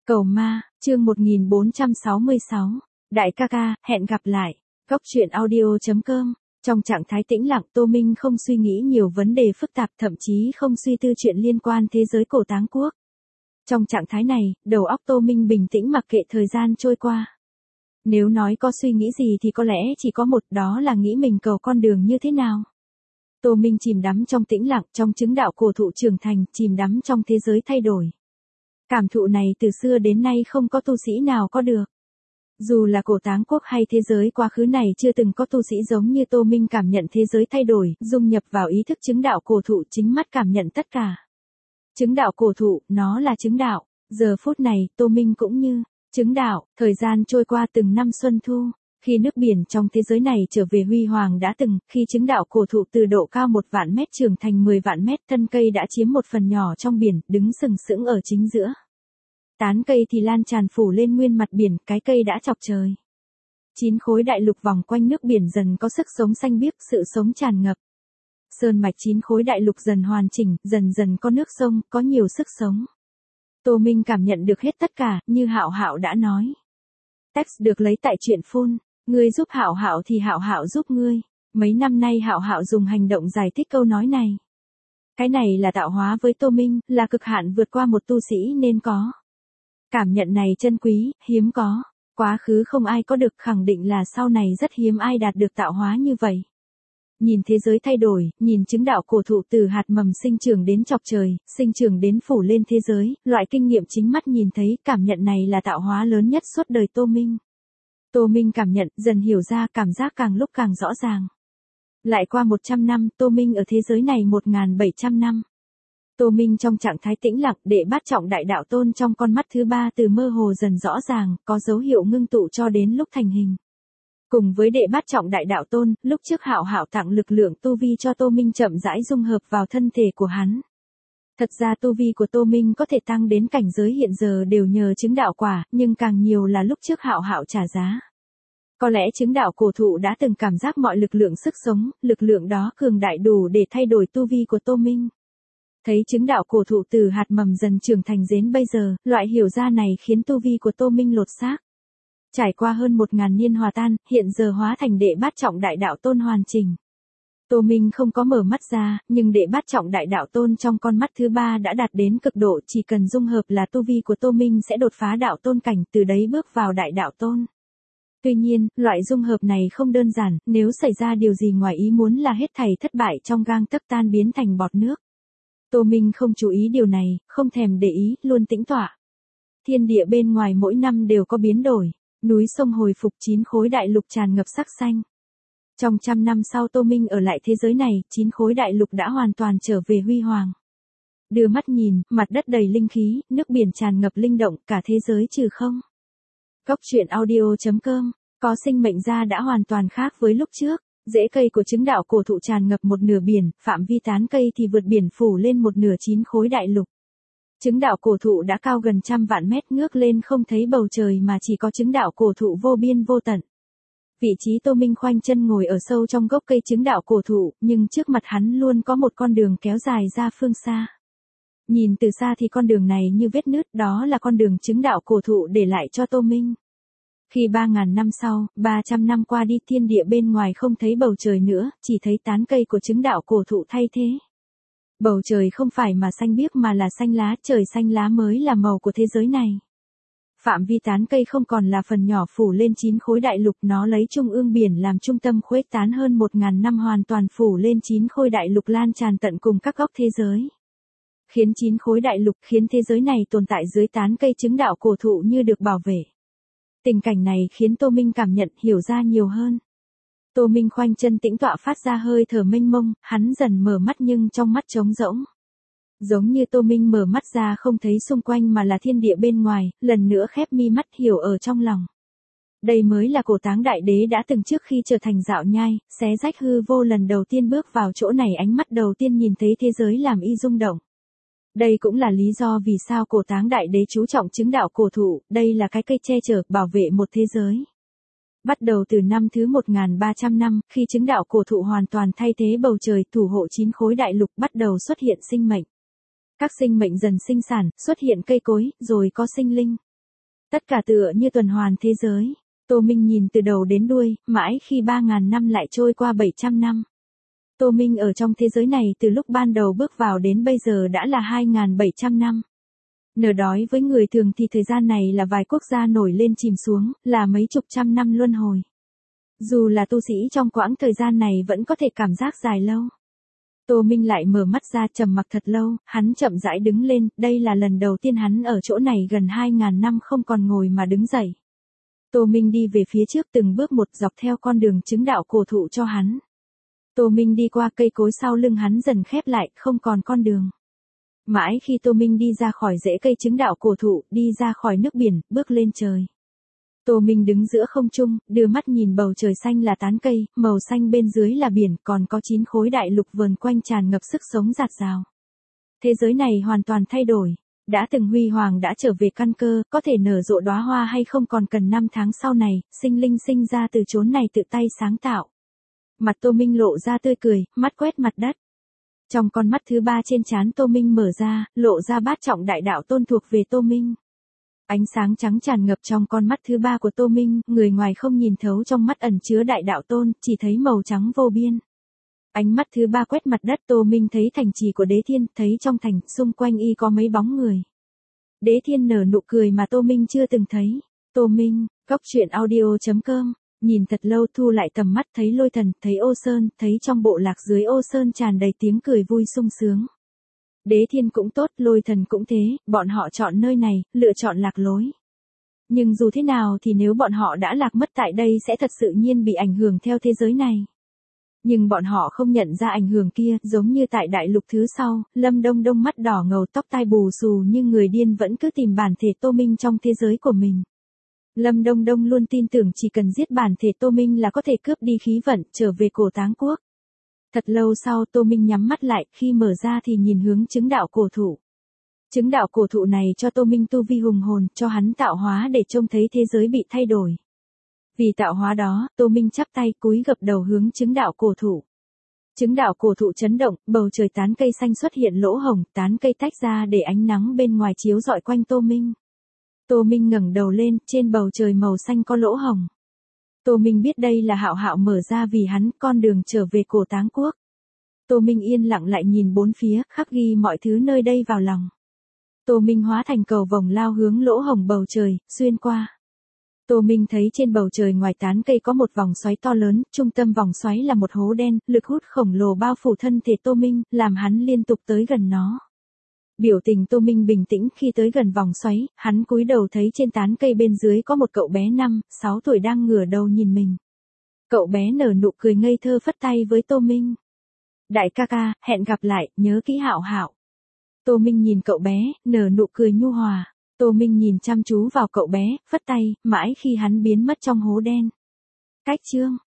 Cầu ma, chương 1466. Đại ca ca, hẹn gặp lại. Góc truyện audio.com. Trong trạng thái tĩnh lặng, Tô Minh không suy nghĩ nhiều vấn đề phức tạp, thậm chí không suy tư chuyện liên quan thế giới cổ táng quốc. Trong trạng thái này, đầu óc Tô Minh bình tĩnh mặc kệ thời gian trôi qua. Nếu nói có suy nghĩ gì thì có lẽ chỉ có một, đó là nghĩ mình cầu con đường như thế nào. Tô Minh chìm đắm trong tĩnh lặng, trong chứng đạo cổ thụ trưởng thành, chìm đắm trong thế giới thay đổi. Cảm thụ này từ xưa đến nay không có tu sĩ nào có được. Dù là cổ táng quốc hay thế giới quá khứ này chưa từng có tu sĩ giống như Tô Minh cảm nhận thế giới thay đổi, dung nhập vào ý thức chứng đạo cổ thụ, chính mắt cảm nhận tất cả. Chứng đạo cổ thụ, nó là chứng đạo. Giờ phút này, Tô Minh cũng như chứng đạo. Thời gian trôi qua từng năm xuân thu. Khi nước biển trong thế giới này trở về huy hoàng đã từng, khi chứng đạo cổ thụ từ độ cao 1 vạn mét trưởng thành 10 vạn mét, thân cây đã chiếm một phần nhỏ trong biển, đứng sừng sững ở chính giữa. Tán cây thì lan tràn phủ lên nguyên mặt biển, cái cây đã chọc trời. 9 khối đại lục vòng quanh nước biển dần có sức sống xanh biếc, sự sống tràn ngập. Sơn mạch 9 khối đại lục dần hoàn chỉnh, dần dần có nước sông, có nhiều sức sống. Tô Minh cảm nhận được hết tất cả, như Hạo Hạo đã nói. Text được lấy tại truyện phun. Ngươi giúp Hạo Hạo thì Hạo Hạo giúp ngươi. Mấy năm nay Hạo Hạo dùng hành động giải thích câu nói này. Cái này là tạo hóa với Tô Minh, là cực hạn vượt qua một tu sĩ nên có. Cảm nhận này chân quý, hiếm có. Quá khứ không ai có được, khẳng định là sau này rất hiếm ai đạt được tạo hóa như vậy. Nhìn thế giới thay đổi, nhìn chứng đạo cổ thụ từ hạt mầm sinh trưởng đến chọc trời, sinh trưởng đến phủ lên thế giới, loại kinh nghiệm chính mắt nhìn thấy, cảm nhận này là tạo hóa lớn nhất suốt đời Tô Minh. Tô Minh cảm nhận, dần hiểu ra, cảm giác càng lúc càng rõ ràng. Lại qua 100 năm, Tô Minh ở thế giới này 1700 năm. Tô Minh trong trạng thái tĩnh lặng, đệ bát trọng đại đạo tôn trong con mắt thứ ba từ mơ hồ dần rõ ràng, có dấu hiệu ngưng tụ cho đến lúc thành hình. Cùng với đệ bát trọng đại đạo tôn, lúc trước Hạo Hạo tặng lực lượng tu vi cho Tô Minh chậm rãi dung hợp vào thân thể của hắn. Thật ra tu vi của Tô Minh có thể tăng đến cảnh giới hiện giờ đều nhờ chứng đạo quả, nhưng càng nhiều là lúc trước Hạo Hạo trả giá. Có lẽ chứng đạo cổ thụ đã từng cảm giác mọi lực lượng sức sống, lực lượng đó cường đại đủ để thay đổi tu vi của Tô Minh. Thấy chứng đạo cổ thụ từ hạt mầm dần trưởng thành đến bây giờ, loại hiểu ra này khiến tu vi của Tô Minh lột xác. Trải qua hơn 1000 niên hòa tan, hiện giờ hóa thành đệ bát trọng đại đạo tôn hoàn chỉnh. Tô Minh không có mở mắt ra, nhưng đệ bát trọng đại đạo tôn trong con mắt thứ ba đã đạt đến cực độ, chỉ cần dung hợp là tu vi của Tô Minh sẽ đột phá đạo tôn cảnh, từ đấy bước vào đại đạo tôn. Tuy nhiên, loại dung hợp này không đơn giản, nếu xảy ra điều gì ngoài ý muốn là hết thảy thất bại trong gang tấc tan biến thành bọt nước. Tô Minh không chú ý điều này, không thèm để ý, luôn tĩnh tọa. Thiên địa bên ngoài mỗi năm đều có biến đổi, núi sông hồi phục, 9 khối đại lục tràn ngập sắc xanh. Trong 100 năm sau Tô Minh ở lại thế giới này, 9 khối đại lục đã hoàn toàn trở về huy hoàng. Đưa mắt nhìn, mặt đất đầy linh khí, nước biển tràn ngập linh động, cả thế giới trừ không. Góc truyện audio.com, có sinh mệnh ra đã hoàn toàn khác với lúc trước. Rễ cây của chứng đạo cổ thụ tràn ngập một nửa biển, phạm vi tán cây thì vượt biển phủ lên một nửa 9 khối đại lục. Chứng đạo cổ thụ đã cao gần 100 vạn mét, ngước lên không thấy bầu trời mà chỉ có chứng đạo cổ thụ vô biên vô tận. Vị trí Tô Minh khoanh chân ngồi ở sâu trong gốc cây chứng đạo cổ thụ, nhưng trước mặt hắn luôn có một con đường kéo dài ra phương xa. Nhìn từ xa thì con đường này như vết nứt, đó là con đường chứng đạo cổ thụ để lại cho Tô Minh. Khi 3000 năm sau, 300 năm qua đi, thiên địa bên ngoài không thấy bầu trời nữa, chỉ thấy tán cây của chứng đạo cổ thụ thay thế. Bầu trời không phải mà xanh biếc mà là xanh lá, trời xanh lá mới là màu của thế giới này. Phạm vi tán cây không còn là phần nhỏ phủ lên 9 khối đại lục, nó lấy trung ương biển làm trung tâm khuếch tán hơn 1000 năm hoàn toàn phủ lên 9 khối đại lục lan tràn tận cùng các góc thế giới. Khiến 9 khối đại lục, khiến thế giới này tồn tại dưới tán cây chứng đạo cổ thụ như được bảo vệ. Tình cảnh này khiến Tô Minh cảm nhận, hiểu ra nhiều hơn. Tô Minh khoanh chân tĩnh tọa phát ra hơi thở mênh mông, hắn dần mở mắt nhưng trong mắt trống rỗng. Giống như Tô Minh mở mắt ra không thấy xung quanh mà là thiên địa bên ngoài, lần nữa khép mi mắt hiểu ở trong lòng. Đây mới là cổ táng đại đế đã từng trước khi trở thành dạo nhai, xé rách hư vô lần đầu tiên bước vào chỗ này, ánh mắt đầu tiên nhìn thấy thế giới làm y rung động. Đây cũng là lý do vì sao cổ táng đại đế chú trọng chứng đạo cổ thụ, đây là cái cây che chở, bảo vệ một thế giới. Bắt đầu từ năm thứ 1300 năm, khi chứng đạo cổ thụ hoàn toàn thay thế bầu trời, thủ hộ 9 khối đại lục, bắt đầu xuất hiện sinh mệnh. Các sinh mệnh dần sinh sản, xuất hiện cây cối, rồi có sinh linh. Tất cả tựa như tuần hoàn thế giới. Tô Minh nhìn từ đầu đến đuôi, mãi khi 3.000 năm lại trôi qua 700 năm. Tô Minh ở trong thế giới này từ lúc ban đầu bước vào đến bây giờ đã là 2.700 năm. Nở đói với người thường thì thời gian này là vài quốc gia nổi lên chìm xuống, là mấy chục trăm năm luân hồi. Dù là tu sĩ trong quãng thời gian này vẫn có thể cảm giác dài lâu. Tô Minh lại mở mắt ra trầm mặc thật lâu, hắn chậm rãi đứng lên, đây là lần đầu tiên hắn ở chỗ này gần 2.000 năm không còn ngồi mà đứng dậy. Tô Minh đi về phía trước từng bước một dọc theo con đường chứng đạo cổ thụ cho hắn. Tô Minh đi qua cây cối sau lưng hắn dần khép lại, không còn con đường. Mãi khi Tô Minh đi ra khỏi rễ cây chứng đạo cổ thụ, đi ra khỏi nước biển, bước lên trời. Tô Minh đứng giữa không trung, đưa mắt nhìn bầu trời xanh là tán cây, màu xanh bên dưới là biển, còn có 9 khối đại lục vờn quanh tràn ngập sức sống rạt rào. Thế giới này hoàn toàn thay đổi. Đã từng huy hoàng đã trở về căn cơ, có thể nở rộ đóa hoa hay không còn cần 5 tháng sau này, sinh linh sinh ra từ chốn này tự tay sáng tạo. Mặt Tô Minh lộ ra tươi cười, mắt quét mặt đất. Trong con mắt thứ ba trên trán Tô Minh mở ra, lộ ra bát trọng đại đạo tôn thuộc về Tô Minh. Ánh sáng trắng tràn ngập trong con mắt thứ ba của Tô Minh, người ngoài không nhìn thấu trong mắt ẩn chứa đại đạo tôn, chỉ thấy màu trắng vô biên. Ánh mắt thứ ba quét mặt đất, Tô Minh thấy thành trì của Đế Thiên, thấy trong thành, xung quanh y có mấy bóng người. Đế Thiên nở nụ cười mà Tô Minh chưa từng thấy. Tô Minh, goctruyện.audio.com, nhìn thật lâu thu lại tầm mắt thấy Lôi Thần, thấy Ô Sơn, thấy trong bộ lạc dưới Ô Sơn tràn đầy tiếng cười vui sung sướng. Đế Thiên cũng tốt, Lôi Thần cũng thế, bọn họ chọn nơi này, lựa chọn lạc lối. Nhưng dù thế nào thì nếu bọn họ đã lạc mất tại đây sẽ thật sự nhiên bị ảnh hưởng theo thế giới này. Nhưng bọn họ không nhận ra ảnh hưởng kia, giống như tại đại lục thứ sau, Lâm Đông Đông mắt đỏ ngầu tóc tai bù xù nhưng người điên vẫn cứ tìm bản thể Tô Minh trong thế giới của mình. Lâm Đông Đông luôn tin tưởng chỉ cần giết bản thể Tô Minh là có thể cướp đi khí vận, trở về cổ Táng Quốc. Thật lâu sau Tô Minh nhắm mắt lại, khi mở ra thì nhìn hướng chứng đạo cổ thụ. Chứng đạo cổ thụ này cho Tô Minh tu vi hùng hồn, cho hắn tạo hóa để trông thấy thế giới bị thay đổi. Vì tạo hóa đó, Tô Minh chắp tay cúi gập đầu hướng chứng đạo cổ thụ. Chứng đạo cổ thụ chấn động, bầu trời tán cây xanh xuất hiện lỗ hồng, tán cây tách ra để ánh nắng bên ngoài chiếu rọi quanh Tô Minh. Tô Minh ngẩng đầu lên, trên bầu trời màu xanh có lỗ hồng. Tô Minh biết đây là Hạo Hạo mở ra vì hắn, con đường trở về cổ Táng Quốc. Tô Minh yên lặng lại nhìn bốn phía, khắc ghi mọi thứ nơi đây vào lòng. Tô Minh hóa thành cầu vồng lao hướng lỗ hồng bầu trời, xuyên qua. Tô Minh thấy trên bầu trời ngoài tán cây có một vòng xoáy to lớn, trung tâm vòng xoáy là một hố đen, lực hút khổng lồ bao phủ thân thể Tô Minh, làm hắn liên tục tới gần nó. Biểu tình Tô Minh bình tĩnh khi tới gần vòng xoáy, hắn cúi đầu thấy trên tán cây bên dưới có một cậu bé 5, 6 tuổi đang ngửa đầu nhìn mình. Cậu bé nở nụ cười ngây thơ phất tay với Tô Minh. Đại ca ca, hẹn gặp lại, nhớ kỹ Hạo Hạo. Tô Minh nhìn cậu bé, nở nụ cười nhu hòa. Tô Minh nhìn chăm chú vào cậu bé, phất tay, mãi khi hắn biến mất trong hố đen. Cách chương